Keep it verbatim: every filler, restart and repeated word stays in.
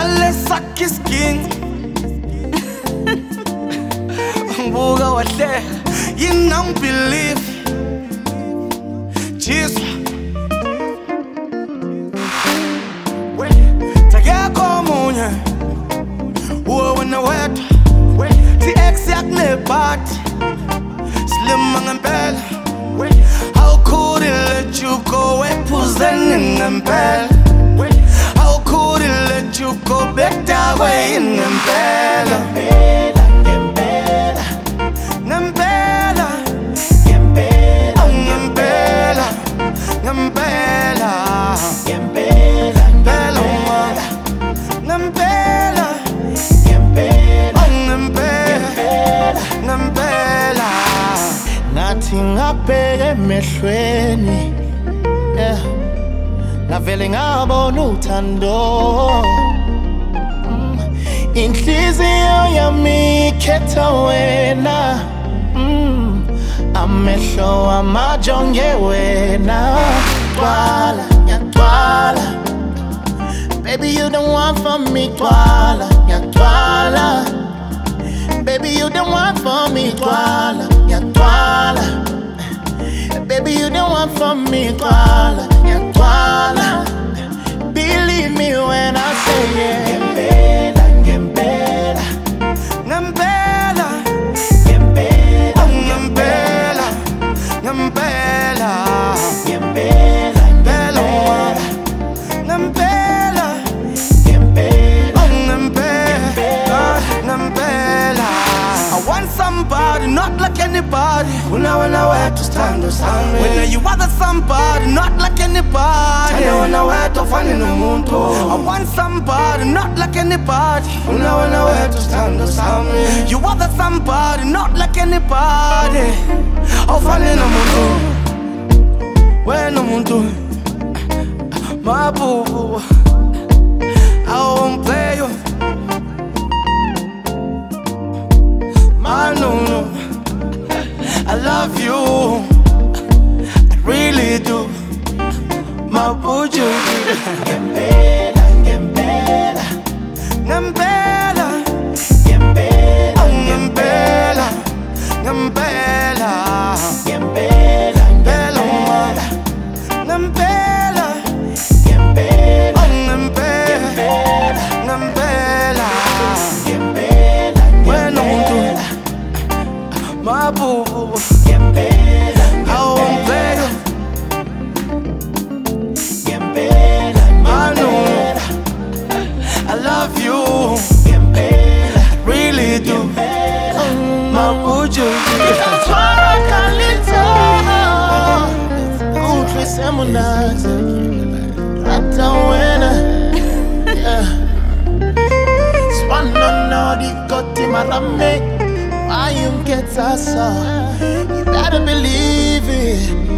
Ngale sakis king Buga wahle You don't believe Jesus Tage komunye Uwe wena weta Ti ex yak ne bat Slim ngempela How could it let you go Epuzeni ngempela How could it let you go back that way ngempela Ngempela Ngempela Ngempela Ngempela Ngempela Ngempela Ngempela Ngempela Ngempela Ngempela Ngempela Nathi ngabheke emehlweni yeah Ngavele ngabona uthando Inhliziyo yami ikhetha wena Amehlo amajonge wena Twala, yatwala Baby you the one for me Twala, yatwala Baby you the one for me Twala, yatwala Baby you the one for me Twala, yatwala Believe me when I say yeah Ngempela, ngempela Ngempela Ngempela Ngempela Ngempela Ngempela Ngempela Ngempela Ngempela Ngempela I want somebody not like anybody Una wana wetu stand usame When you other somebody not like anybody Tana wana wetu fani numuntu I want somebody not like anybody Una wana wetu stand usame You other somebody not like anybody Oh fani numuntu Wena muntu My boo I won't play you My no no I love you I really do My buju Ngempela Ngempela Ngempela Ngempela Ngempela Ngempela Ngempela Ngempela Ngempela Ngempela Ngempela Ngempela Wena umuntu My boo Ngempela I won't play you Ngempela I know I love you Ngempela I really do My buju Ngempela Kalito Utre semunazi Rata wena Yeah Swana no di koti marame Why you get us up? You better believe it